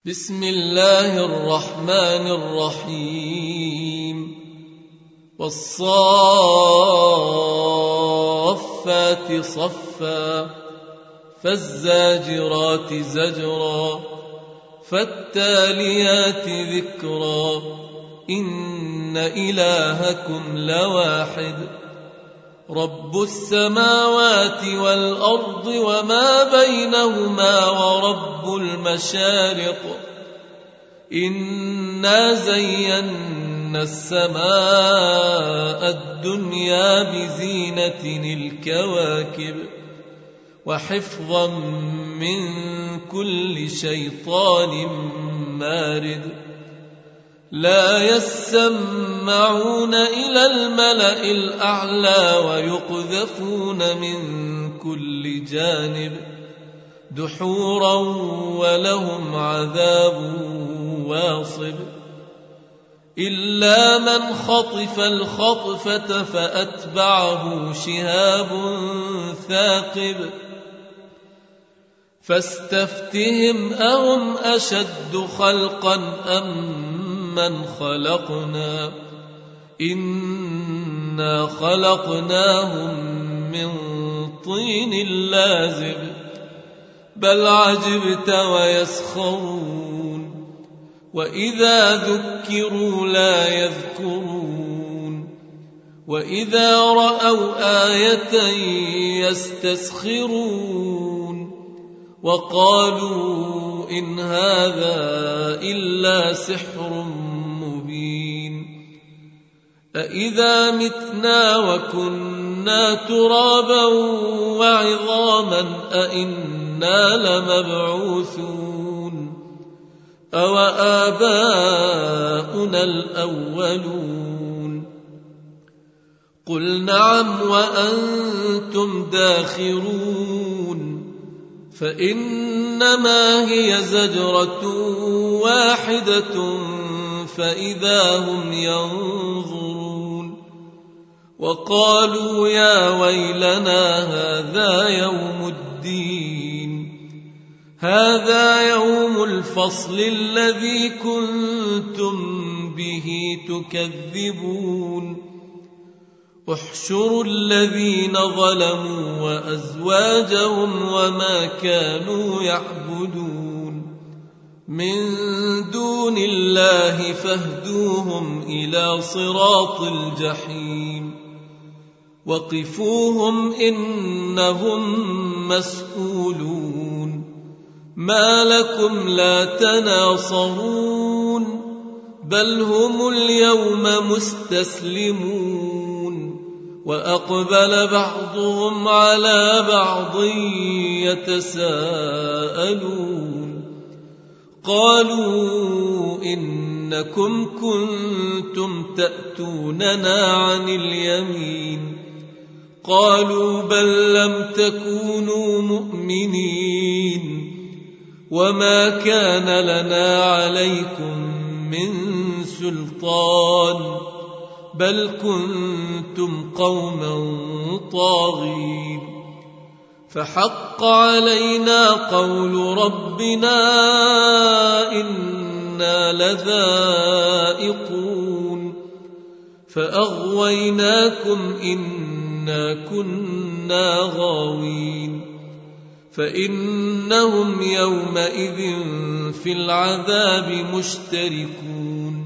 بسم الله الرحمن الرحيم والصافات صفا فالزاجرات زجرا فالتاليات ذكرا إن إلهكم لواحد رب السماوات والأرض وما بينهما ورب المشارق إنا زينا السماء الدنيا بزينة الكواكب وحفظا من كل شيطان مارد لا يسمعون إلى الملأ الأعلى ويقذفون من كل جانب دحورا ولهم عذاب واصب إلا من خطف الخطفة فأتبعه شهاب ثاقب فاستفتهم أهم أشد خلقا أم من خلقنا إنا خلقناهم من طين لازب بل عجبت ويسخرون وإذا ذكروا لا يذكرون وإذا رأوا آية يستسخرون وقالوا إن هذا إلا سحر مبين أإذا متنا وكنا ترابا وعظاما أإنا لمبعوثون أو آباؤنا الأولون قل نعم وأنتم داخرون فإنما هي زجرة واحدة فإذا هم ينظرون وقالوا يا ويلنا هذا يوم الدين هذا يوم الفصل الذي كنتم به تكذبون احشروا الذين ظلموا وأزواجهم وما كانوا يعبدون من دون الله فاهدوهم إلى صراط الجحيم وقفوهم إنهم مسؤولون ما لكم لا تناصرون بل هم اليوم مستسلمون وأقبل بعضهم على بعض يتساءلون قالوا إنكم كنتم تأتوننا عن اليمين قالوا بل لم تكونوا مؤمنين وما كان لنا عليكم من سلطان بل كنتم قوما طاغين فحق علينا قول ربنا إنا لذائقون فأغويناكم إنا كنا غاوين فإنهم يومئذ في العذاب مشتركون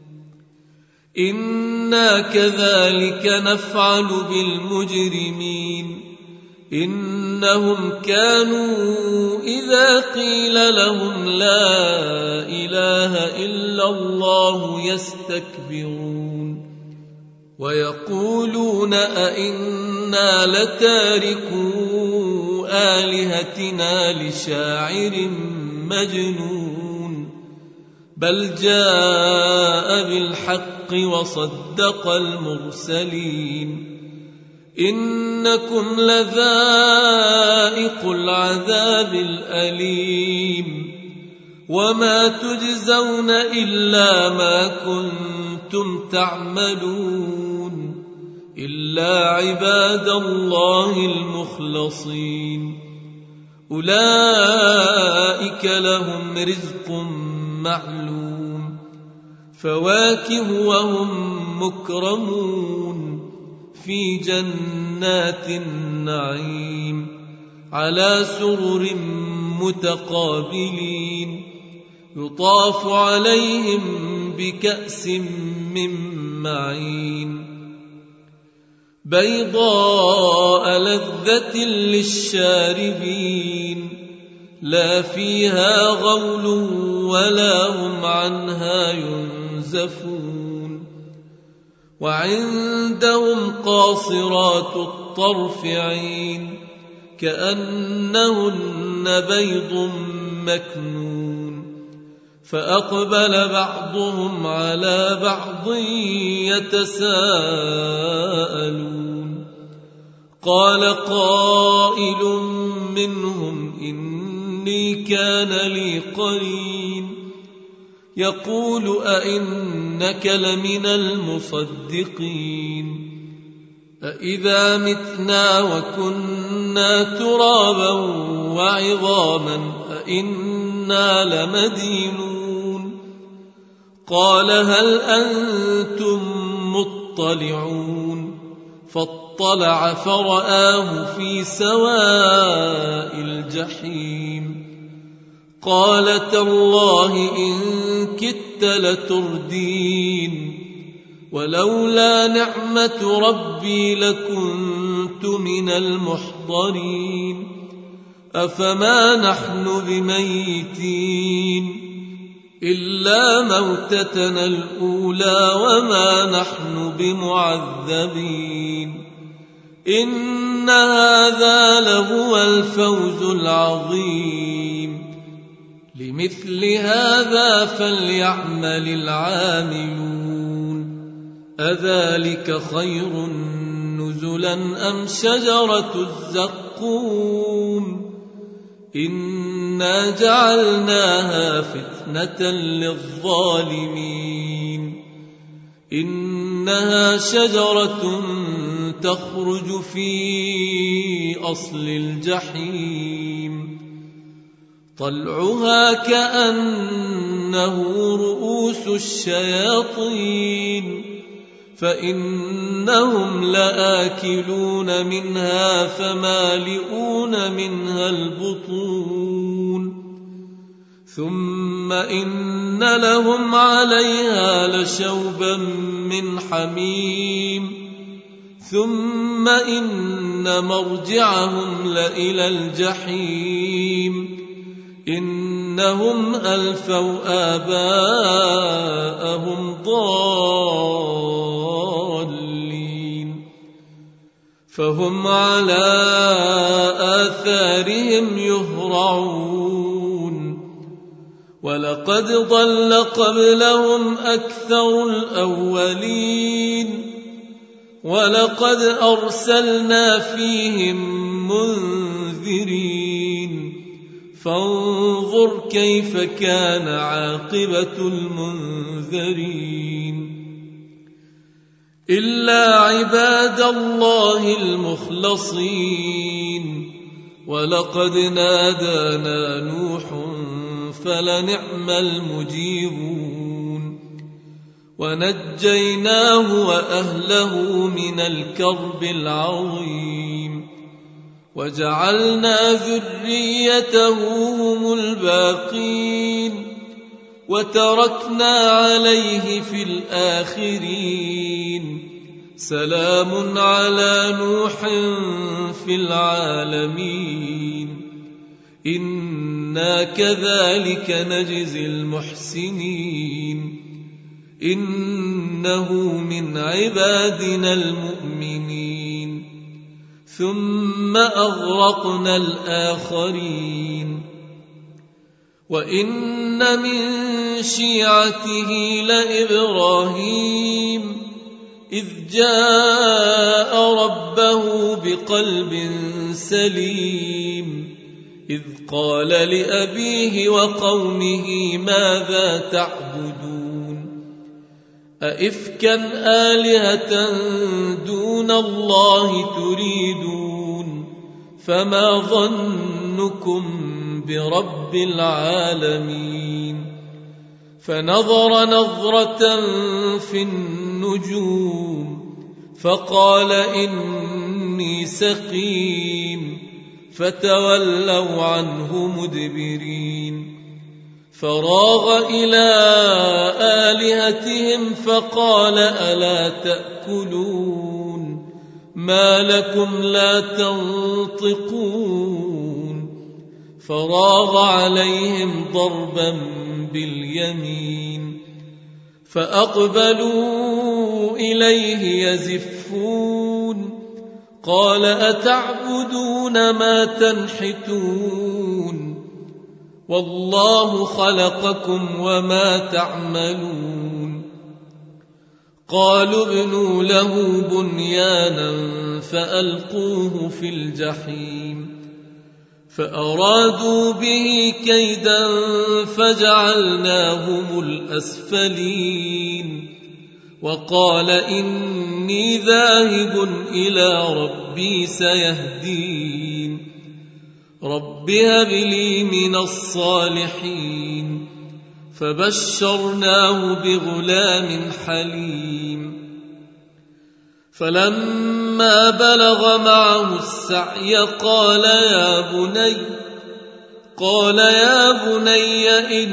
إنا كذلك نفعل بالمجرمين إنهم كانوا إذا قيل لهم لا إله إلا الله يستكبرون ويقولون أئنا لتاركو آلهتنا لشاعر مجنون بل جاء بالحق وصدق المرسلين إنكم لذائق العذاب الأليم وما تجزون إلا ما كنتم تعملون إلا عباد الله المخلصين أولئك لهم رزق معلوم فواكه وهم مكرمون في جنات النعيم على سرر متقابلين يطاف عليهم بكأس من معين بيضاء لذة للشاربين لا فيها غول ولا هم عنها ينزفون وعندهم قاصرات الطرف عين كأنهن بيض مكنون فأقبل بعضهم على بعض يتساءلون قال قائل منهم إني كان لي قرين يقول أئنك لمن المصدقين أإذا متنا وكنا ترابا وعظاما أئنا لمدينون قال هل أنتم مطلعون فاطلع فرآه في سواء الجحيم قال تالله إن كدت لتردين ولولا نعمة ربي لكنت من المحضرين أفما نحن بميتين إلا موتتنا الأولى وما نحن بمعذبين إن هذا لهو الفوز العظيم لمثل هذا فليعمل العاملون أذلك خير نزلا أم شجرة الزقوم إنا جعلناها فتنة للظالمين إنها شجرة تخرج في أصل الجحيم طلعها كأنه رؤوس الشياطين فإنهم لآكلون منها فمالئون منها البطون ثم إن لهم عليها لشوبا من حميم ثم إن مرجعهم لإلى الجحيم إنهم ألفوا آباءهم ضالين فهم على آثارهم يهرعون ولقد ضل قبلهم أكثر الأولين ولقد أرسلنا فيهم منذرين فانظر كيف كان عاقبة المنذرين إلا عباد الله المخلصين ولقد نادانا نوح فلنعم المجيبون ونجيناه وأهله من الكرب العظيم وجعلنا ذريته هم الباقين وتركنا عليه في الآخرين سلام على نوح في العالمين إنا كذلك نجزي المحسنين إنه من عبادنا المؤمنين ثم أغرقنا الآخرين وإن من شيعته لإبراهيم إذ جاء ربه بقلب سليم إذ قال لأبيه وقومه ماذا تعبدون أئفكا آلهة دون الله تريدون فما ظن ظنكم برب العالمين. فنظر نظرة في النجوم فقال إني سقيم، فتولوا عنه مدبرين. فراغ إلى آلهتهم فقال ألا تأكلون ما لكم لا تنطقون. فراغ عليهم ضربا باليمين فأقبلوا إليه يزفون. قال أتعبدون ما تنحتون والله خلقكم وما تعملون. قالوا ابنوا له بنيانا فألقوه في الجحيم. فأرادوا به كيدا فجعلناهم الأسفلين. وقال إني ذاهب إلى ربي سيهدين. رب هب لي من الصالحين. فبشرناه بغلام حليم. فلما بلغ معه السعي قال يا بني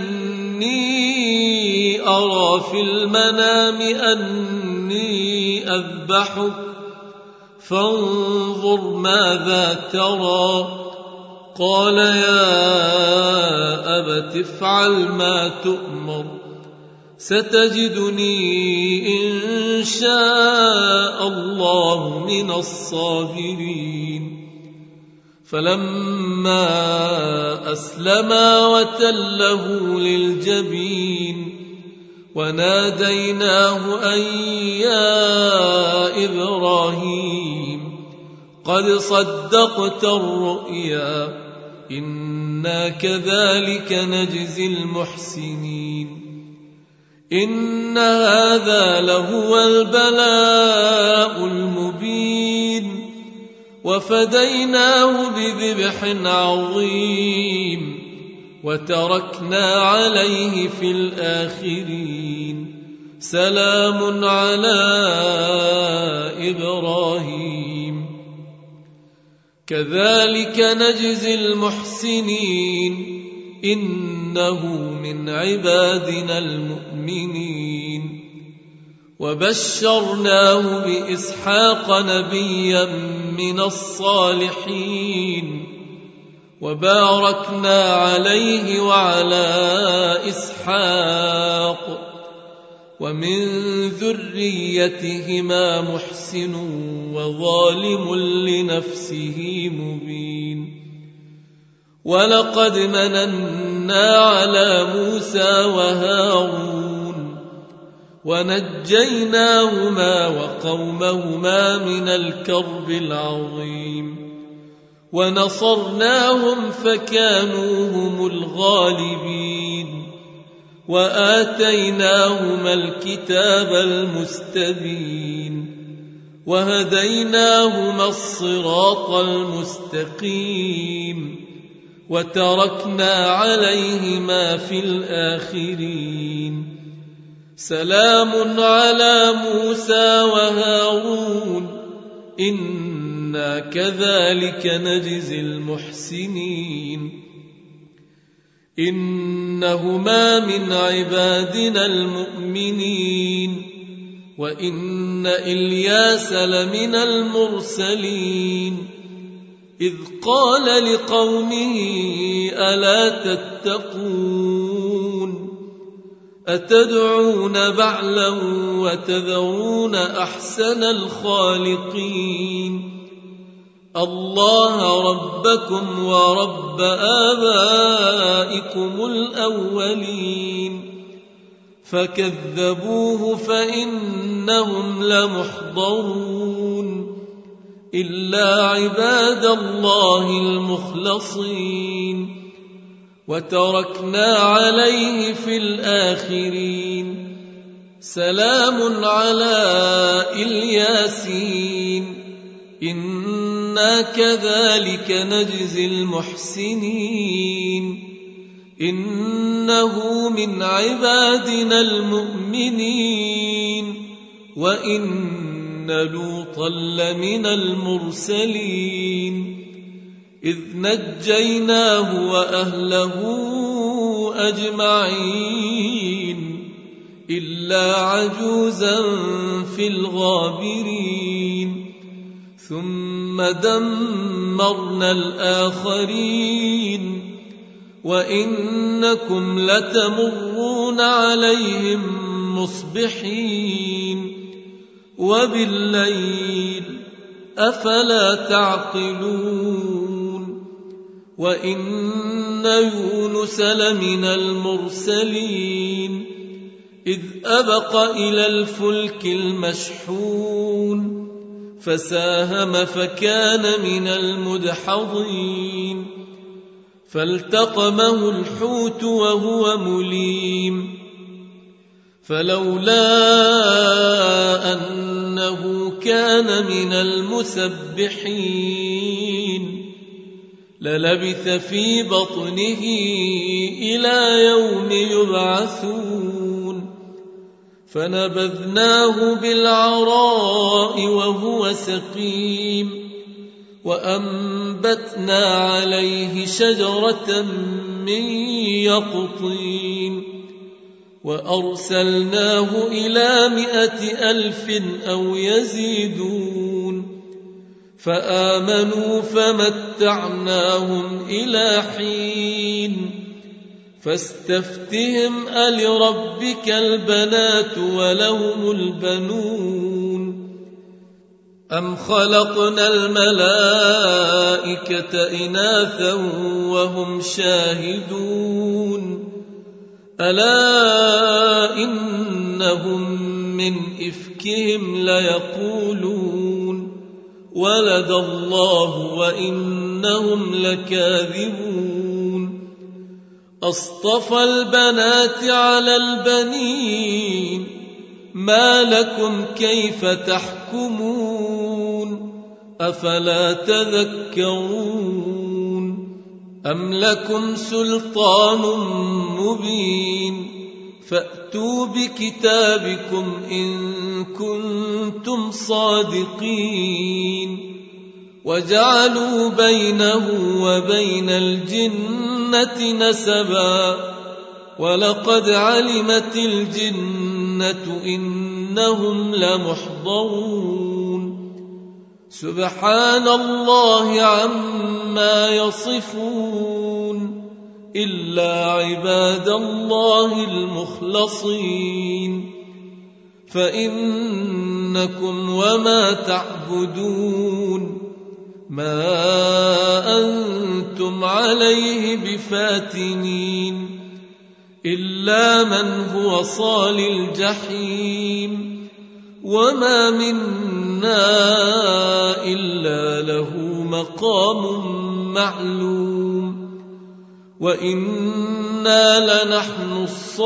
إني أرى في المنام أني أذبحك فانظر ماذا ترى. قال يا أبت افعل ما تؤمر ستجدني إن شاء الله من الصابرين. فلما أسلما وتله للجبين وناديناه أن يا إبراهيم قد صدقت الرؤيا إنا كذلك نجزي المحسنين. إن هذا لهو البلاء المبين. وفديناه بذبح عظيم وتركنا عليه في الآخرين. سلام على إبراهيم كذلك نجزي المحسنين. إنه من عبادنا المؤمنين. وبشرناه بإسحاق نبيا من الصالحين. وباركنا عليه وعلى إسحاق ومن ذريتهما محسن وظالم لنفسه مبين. ولقد مننا على موسى وهارون ونجيناهما وقومهما من الكرب العظيم. ونصرناهم فكانوا هم الغالبين. وآتيناهما الكتاب المستبين. وهديناهما الصراط المستقيم. وتركنا عليهما في الآخرين. سلام على موسى وهارون إنا كذلك نجزي المحسنين. إنهما من عبادنا المؤمنين. وإن إلياس لمن المرسلين. إذ قال لقومه ألا تتقون أتدعون بعلا وتذرون أحسن الخالقين الله ربكم ورب آبائكم الأولين. فكذبوه فإنهم لمحضرون إلا عباد الله المخلصين. وتركنا عليه في الآخرين. سلام على الياسين إنا إنا كذلك نجزي المحسنين إنه من عبادنا المؤمنين وإن لوطا لمن المرسلين إذ نجيناه وأهله أجمعين إلا عجوزا في الغابرين ثم دمرنا الآخرين وإنكم لتمرون عليهم مصبحين وبالليل أفلا تعقلون وإن يونس لمن المرسلين إذ أبق إلى الفلك المشحون فساهم فكان من المدحضين فالتقمه الحوت وهو مليم فلولا أنه كان من المسبحين للبث في بطنه إلى يوم يبعثون فنبذناه بالعراء وهو سقيم وأنبتنا عليه شجرة من يقطين وأرسلناه إلى 100,000 أو يزيدون فآمنوا فمتعناهم إلى حين فاستفتهم ألربك البنات ولهم البنون أم خلقنا الملائكة إناثا وهم شاهدون ألا إنهم من إفكهم ليقولون ولد الله وإنهم لكاذبون أصطفى البنات على البنين ما لكم كيف تحكمون أفلا تذكرون أم لكم سلطان مبين فأتوا بكتابكم إن كنتم صادقين وجعلوا بينه وبين الجنة نسبا ولقد علمت الجنة إنهم لمحضرون سبحان الله عما يصفون إلا عباد الله المخلصين فإنكم وما تعبدون ما أنتم عليه بفاتنين إلا من هو صال الجحيم وما منا إلا له مقام معلوم وإنا لنحن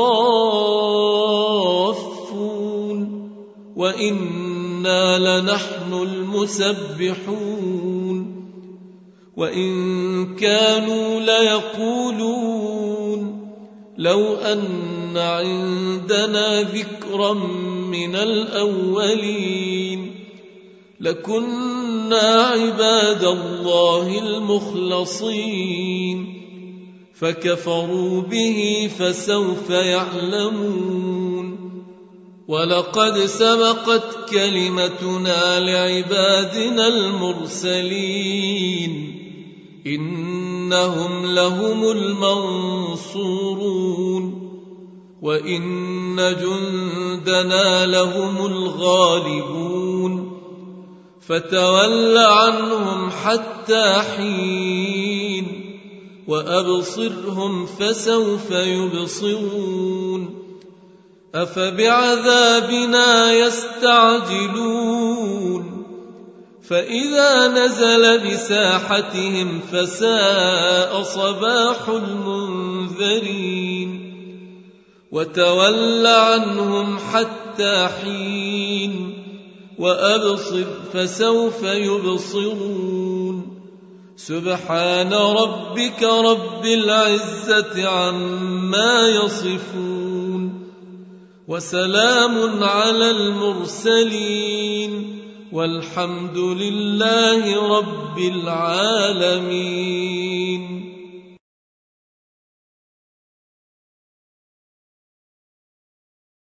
الصافون وإنا لنحن المسبحون وإن كانوا ليقولون لو أن عندنا ذكرا من الأولين لكنا عباد الله المخلصين فكفروا به فسوف يعلمون ولقد سبقت كلمتنا لعبادنا المرسلين إنهم لهم المنصورون وإن جندنا لهم الغالبون فتول عنهم حتى حين وأبصرهم فسوف يبصرون أفبعذابنا يستعجلون فإذا نزل بساحتهم فساء صباح المنذرين وتول عنهم حتى حين وأبصر فسوف يبصرون سبحان ربك رب العزة عما يصفون وسلام على المرسلين والحمد لله رب العالمين.